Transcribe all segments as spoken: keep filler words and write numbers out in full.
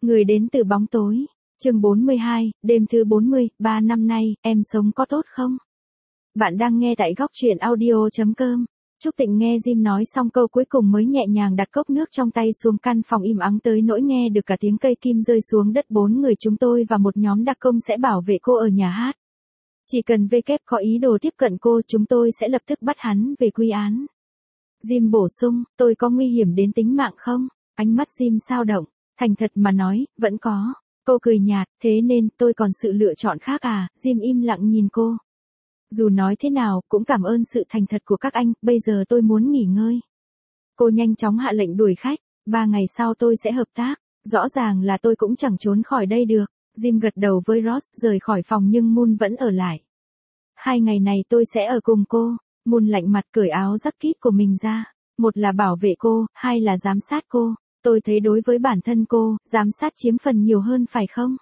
Người đến từ bóng tối. Chương bốn mươi hai, đêm thứ bốn mươi, ba năm nay, em sống có tốt không? Bạn đang nghe tại góc truyện audio chấm com. Trúc Tịnh nghe Jim nói xong câu cuối cùng mới nhẹ nhàng đặt cốc nước trong tay xuống, căn phòng im ắng tới nỗi nghe được cả tiếng cây kim rơi xuống đất. Bốn người chúng tôi và một nhóm đặc công sẽ bảo vệ cô ở nhà hát. Chỉ cần V K có ý đồ tiếp cận cô, chúng tôi sẽ lập tức bắt hắn về quy án. Jim bổ sung, tôi có nguy hiểm đến tính mạng không? Ánh mắt Jim dao động. Thành thật mà nói, vẫn có. Cô cười nhạt, thế nên tôi còn sự lựa chọn khác à? Jim im lặng nhìn cô. Dù nói thế nào, cũng cảm ơn sự thành thật của các anh, bây giờ tôi muốn nghỉ ngơi. Cô nhanh chóng hạ lệnh đuổi khách, ba ngày sau tôi sẽ hợp tác. Rõ ràng là tôi cũng chẳng trốn khỏi đây được. Jim gật đầu với Ross, rời khỏi phòng nhưng Moon vẫn ở lại. Hai ngày này tôi sẽ ở cùng cô. Moon lạnh mặt cởi áo jacket của mình ra. Một là bảo vệ cô, hai là giám sát cô. Tôi thấy đối với bản thân cô, giám sát chiếm phần nhiều hơn phải không?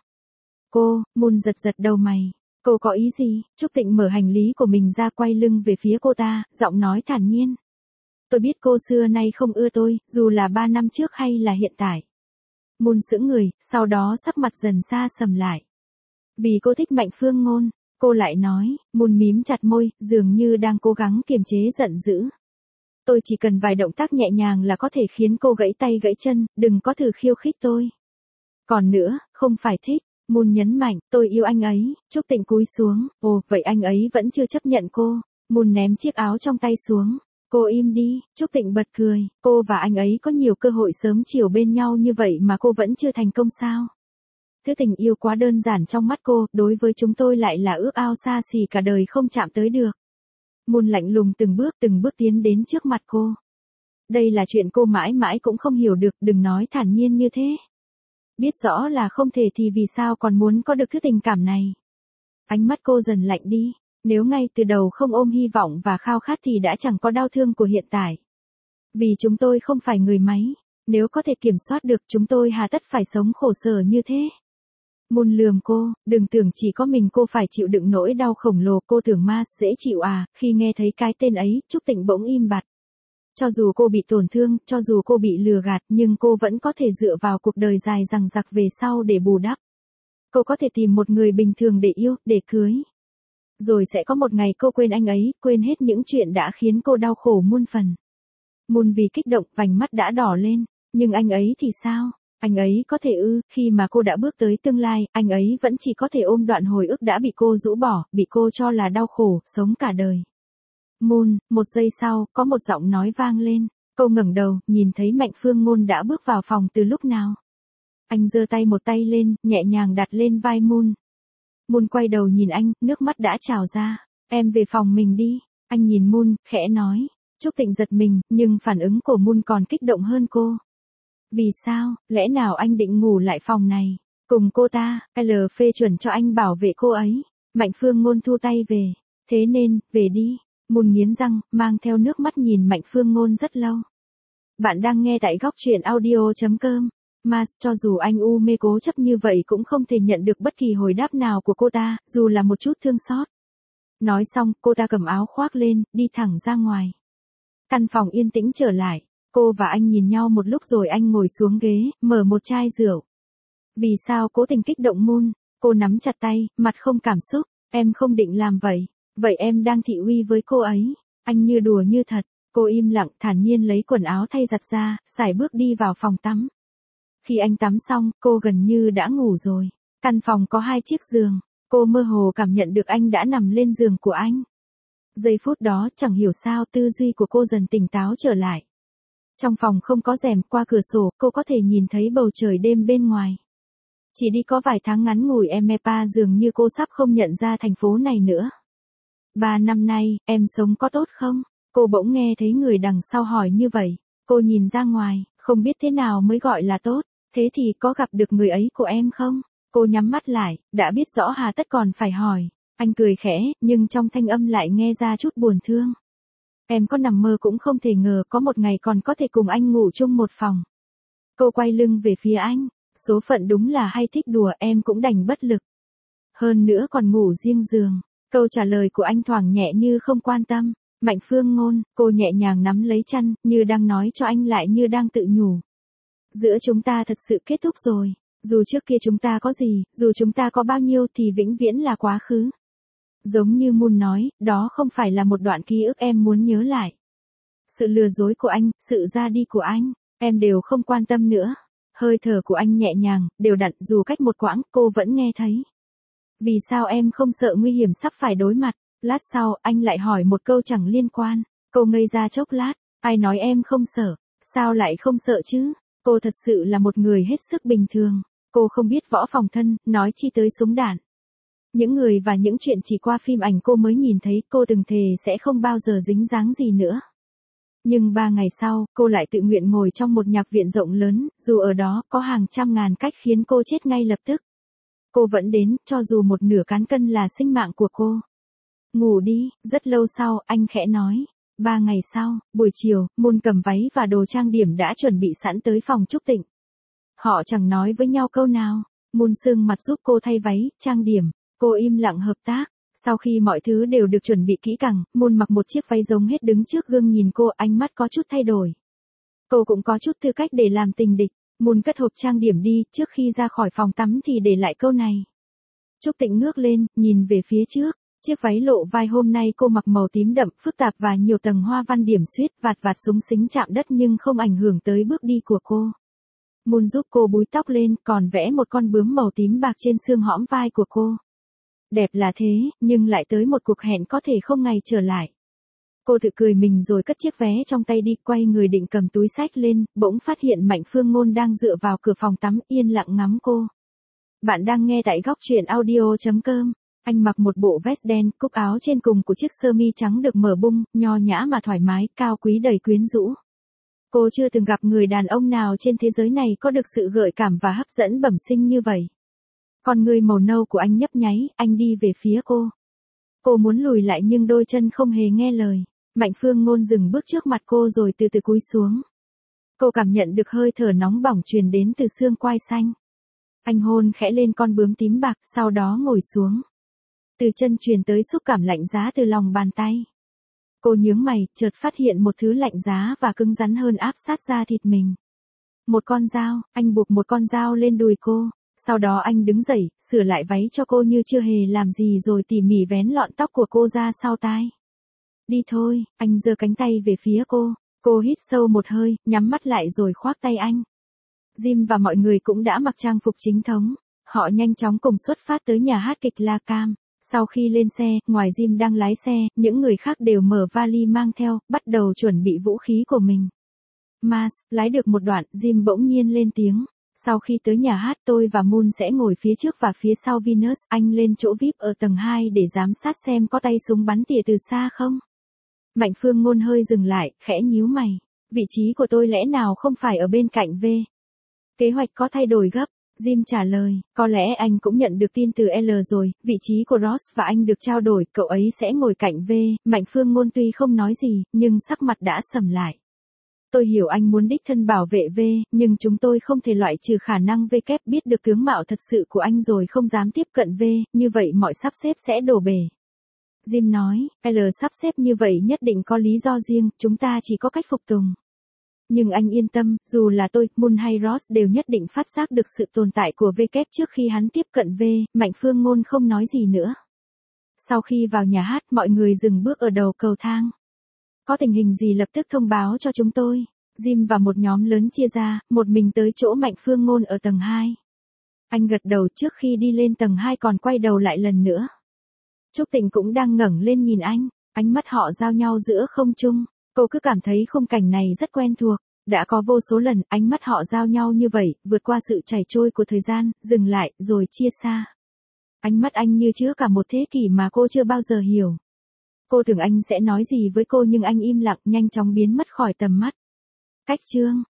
Cô, Moon giật giật đầu mày. Cô có ý gì? Trúc Tịnh mở hành lý của mình ra, quay lưng về phía cô ta, giọng nói thản nhiên. Tôi biết cô xưa nay không ưa tôi, dù là ba năm trước hay là hiện tại. Moon sững người, sau đó sắc mặt dần xa sầm lại. Vì cô thích Mạnh Phương Ngôn, cô lại nói. Moon mím chặt môi, dường như đang cố gắng kiềm chế giận dữ. Tôi chỉ cần vài động tác nhẹ nhàng là có thể khiến cô gãy tay gãy chân, đừng có thử khiêu khích tôi. Còn nữa, không phải thích. Moon nhấn mạnh, tôi yêu anh ấy. Trúc Tịnh cúi xuống, ồ, vậy anh ấy vẫn chưa chấp nhận cô. Moon ném chiếc áo trong tay xuống. Cô im đi. Trúc Tịnh bật cười, cô và anh ấy có nhiều cơ hội sớm chiều bên nhau như vậy mà cô vẫn chưa thành công sao? Thứ tình yêu quá đơn giản trong mắt cô, đối với chúng tôi lại là ước ao xa xỉ cả đời không chạm tới được. Moon lạnh lùng từng bước từng bước tiến đến trước mặt cô. Đây là chuyện cô mãi mãi cũng không hiểu được, đừng nói thản nhiên như thế. Biết rõ là không thể thì vì sao còn muốn có được thứ tình cảm này? Ánh mắt cô dần lạnh đi. Nếu ngay từ đầu không ôm hy vọng và khao khát thì đã chẳng có đau thương của hiện tại. Vì chúng tôi không phải người máy. Nếu có thể kiểm soát được, chúng tôi hà tất phải sống khổ sở như thế. Moon lườm cô, đừng tưởng chỉ có mình cô phải chịu đựng nỗi đau khổng lồ, cô tưởng ma dễ chịu à? Khi nghe thấy cái tên ấy, Trúc Tịnh bỗng im bặt. Cho dù cô bị tổn thương, cho dù cô bị lừa gạt, nhưng cô vẫn có thể dựa vào cuộc đời dài dằng dặc về sau để bù đắp. Cô có thể tìm một người bình thường để yêu, để cưới. Rồi sẽ có một ngày cô quên anh ấy, quên hết những chuyện đã khiến cô đau khổ muôn phần. Moon vì kích động, vành mắt đã đỏ lên. Nhưng anh ấy thì sao? Anh ấy có thể ư? Khi mà cô đã bước tới tương lai, anh ấy vẫn chỉ có thể ôm đoạn hồi ức đã bị cô rũ bỏ, bị cô cho là đau khổ, sống cả đời. Moon, một giây sau, có một giọng nói vang lên. Cô ngẩng đầu, nhìn thấy Mạnh Phương Ngôn đã bước vào phòng từ lúc nào. Anh giơ tay một tay lên, nhẹ nhàng đặt lên vai Moon. Moon quay đầu nhìn anh, nước mắt đã trào ra. Em về phòng mình đi. Anh nhìn Moon, khẽ nói. Trúc Tịnh giật mình, nhưng phản ứng của Moon còn kích động hơn cô. Vì sao, lẽ nào anh định ngủ lại phòng này? Cùng cô ta, L phê chuẩn cho anh bảo vệ cô ấy. Mạnh Phương Ngôn thu tay về. Thế nên, về đi. Moon nghiến răng, mang theo nước mắt nhìn Mạnh Phương Ngôn rất lâu. Bạn đang nghe tại góc truyện audio chấm com. Mas, cho dù anh u mê cố chấp như vậy cũng không thể nhận được bất kỳ hồi đáp nào của cô ta, dù là một chút thương xót. Nói xong, cô ta cầm áo khoác lên, đi thẳng ra ngoài. Căn phòng yên tĩnh trở lại. Cô và anh nhìn nhau một lúc rồi anh ngồi xuống ghế, mở một chai rượu. Vì sao cố tình kích động Moon? Cô nắm chặt tay, mặt không cảm xúc. Em không định làm vậy. Vậy em đang thị uy với cô ấy. Anh như đùa như thật. Cô im lặng, thản nhiên lấy quần áo thay giặt ra, sải bước đi vào phòng tắm. Khi anh tắm xong, cô gần như đã ngủ rồi. Căn phòng có hai chiếc giường. Cô mơ hồ cảm nhận được anh đã nằm lên giường của anh. Giây phút đó, chẳng hiểu sao tư duy của cô dần tỉnh táo trở lại. Trong phòng không có rèm, qua cửa sổ, cô có thể nhìn thấy bầu trời đêm bên ngoài. Chỉ đi có vài tháng ngắn ngủi Emepa dường như cô sắp không nhận ra thành phố này nữa. Ba năm nay, em sống có tốt không? Cô bỗng nghe thấy người đằng sau hỏi như vậy. Cô nhìn ra ngoài, không biết thế nào mới gọi là tốt. Thế thì có gặp được người ấy của em không? Cô nhắm mắt lại, đã biết rõ hà tất còn phải hỏi. Anh cười khẽ, nhưng trong thanh âm lại nghe ra chút buồn thương. Em có nằm mơ cũng không thể ngờ có một ngày còn có thể cùng anh ngủ chung một phòng. Cô quay lưng về phía anh. Số phận đúng là hay thích đùa, em cũng đành bất lực. Hơn nữa còn ngủ riêng giường. Câu trả lời của anh thoảng nhẹ như không quan tâm. Mạnh Phương Ngôn, cô nhẹ nhàng nắm lấy chăn, như đang nói cho anh lại như đang tự nhủ. Giữa chúng ta thật sự kết thúc rồi. Dù trước kia chúng ta có gì, dù chúng ta có bao nhiêu thì vĩnh viễn là quá khứ. Giống như Moon nói, đó không phải là một đoạn ký ức em muốn nhớ lại. Sự lừa dối của anh, sự ra đi của anh, em đều không quan tâm nữa. Hơi thở của anh nhẹ nhàng, đều đặn dù cách một quãng, cô vẫn nghe thấy. Vì sao em không sợ nguy hiểm sắp phải đối mặt? Lát sau, anh lại hỏi một câu chẳng liên quan. Cô ngây ra chốc lát, ai nói em không sợ? Sao lại không sợ chứ? Cô thật sự là một người hết sức bình thường. Cô không biết võ phòng thân, nói chi tới súng đạn. Những người và những chuyện chỉ qua phim ảnh cô mới nhìn thấy, cô từng thề sẽ không bao giờ dính dáng gì nữa. Nhưng ba ngày sau, cô lại tự nguyện ngồi trong một nhạc viện rộng lớn, dù ở đó có hàng trăm ngàn cách khiến cô chết ngay lập tức. Cô vẫn đến, cho dù một nửa cán cân là sinh mạng của cô. Ngủ đi, rất lâu sau, anh khẽ nói. Ba ngày sau, buổi chiều, Moon cầm váy và đồ trang điểm đã chuẩn bị sẵn tới phòng Trúc Tịnh. Họ chẳng nói với nhau câu nào. Moon sương mặt giúp cô thay váy, trang điểm. Cô im lặng hợp tác. Sau khi mọi thứ đều được chuẩn bị kỹ càng, Moon mặc một chiếc váy giống hết đứng trước gương nhìn cô, ánh mắt có chút thay đổi. Cô cũng có chút tư cách để làm tình địch. Moon cất hộp trang điểm đi, trước khi ra khỏi phòng tắm thì để lại câu này. Trúc Tịnh ngước lên, nhìn về phía trước. Chiếc váy lộ vai hôm nay cô mặc màu tím đậm, phức tạp và nhiều tầng hoa văn điểm xuyết, vạt vạt xúng xính chạm đất nhưng không ảnh hưởng tới bước đi của cô. Moon giúp cô búi tóc lên, còn vẽ một con bướm màu tím bạc trên xương hõm vai của cô. Đẹp là thế, nhưng lại tới một cuộc hẹn có thể không ngày trở lại. Cô tự cười mình rồi cất chiếc vé trong tay đi, quay người định cầm túi xách lên, bỗng phát hiện Mạnh Phương Ngôn đang dựa vào cửa phòng tắm, yên lặng ngắm cô. Bạn đang nghe tại góc truyện audio chấm com. Anh mặc một bộ vest đen, cúc áo trên cùng của chiếc sơ mi trắng được mở bung, nho nhã mà thoải mái, cao quý đầy quyến rũ. Cô chưa từng gặp người đàn ông nào trên thế giới này có được sự gợi cảm và hấp dẫn bẩm sinh như vậy. Con người màu nâu của anh nhấp nháy, anh đi về phía cô. Cô muốn lùi lại nhưng đôi chân không hề nghe lời. Mạnh Phương Ngôn dừng bước trước mặt cô rồi từ từ cúi xuống. Cô cảm nhận được hơi thở nóng bỏng truyền đến từ xương quai xanh. Anh hôn khẽ lên con bướm tím bạc, sau đó ngồi xuống. Từ chân truyền tới xúc cảm lạnh giá từ lòng bàn tay. Cô nhướng mày, chợt phát hiện một thứ lạnh giá và cứng rắn hơn áp sát da thịt mình. Một con dao, anh buộc một con dao lên đùi cô. Sau đó anh đứng dậy, sửa lại váy cho cô như chưa hề làm gì rồi tỉ mỉ vén lọn tóc của cô ra sau tai. Đi thôi, anh giơ cánh tay về phía cô. Cô hít sâu một hơi, nhắm mắt lại rồi khoác tay anh. Jim và mọi người cũng đã mặc trang phục chính thống. Họ nhanh chóng cùng xuất phát tới nhà hát kịch La Cam. Sau khi lên xe, ngoài Jim đang lái xe, những người khác đều mở vali mang theo, bắt đầu chuẩn bị vũ khí của mình. Mars, lái được một đoạn, Jim bỗng nhiên lên tiếng. Sau khi tới nhà hát tôi và Moon sẽ ngồi phía trước và phía sau Venus, anh lên chỗ vi ai pi ở tầng hai để giám sát xem có tay súng bắn tỉa từ xa không. Mạnh Phương Ngôn hơi dừng lại, khẽ nhíu mày. Vị trí của tôi lẽ nào không phải ở bên cạnh V? Kế hoạch có thay đổi gấp. Jim trả lời, có lẽ anh cũng nhận được tin từ L rồi, vị trí của Ross và anh được trao đổi, cậu ấy sẽ ngồi cạnh V. Mạnh Phương Ngôn tuy không nói gì, nhưng sắc mặt đã sầm lại. Tôi hiểu anh muốn đích thân bảo vệ V, nhưng chúng tôi không thể loại trừ khả năng V kép biết được tướng mạo thật sự của anh rồi không dám tiếp cận V, như vậy mọi sắp xếp sẽ đổ bể. Jim nói, L sắp xếp như vậy nhất định có lý do riêng, chúng ta chỉ có cách phục tùng. Nhưng anh yên tâm, dù là tôi, Moon hay Ross đều nhất định phát giác được sự tồn tại của V kép trước khi hắn tiếp cận V, Mạnh Phương Ngôn không nói gì nữa. Sau khi vào nhà hát, mọi người dừng bước ở đầu cầu thang. Có tình hình gì lập tức thông báo cho chúng tôi. Jim và một nhóm lớn chia ra, một mình tới chỗ Mạnh Phương Ngôn ở tầng hai. Anh gật đầu trước khi đi lên tầng hai còn quay đầu lại lần nữa. Trúc Tịnh cũng đang ngẩng lên nhìn anh, ánh mắt họ giao nhau giữa không trung. Cô cứ cảm thấy khung cảnh này rất quen thuộc. Đã có vô số lần ánh mắt họ giao nhau như vậy, vượt qua sự chảy trôi của thời gian, dừng lại, rồi chia xa. Ánh mắt anh như chứa cả một thế kỷ mà cô chưa bao giờ hiểu. Cô tưởng anh sẽ nói gì với cô nhưng anh im lặng, nhanh chóng biến mất khỏi tầm mắt. Cách chương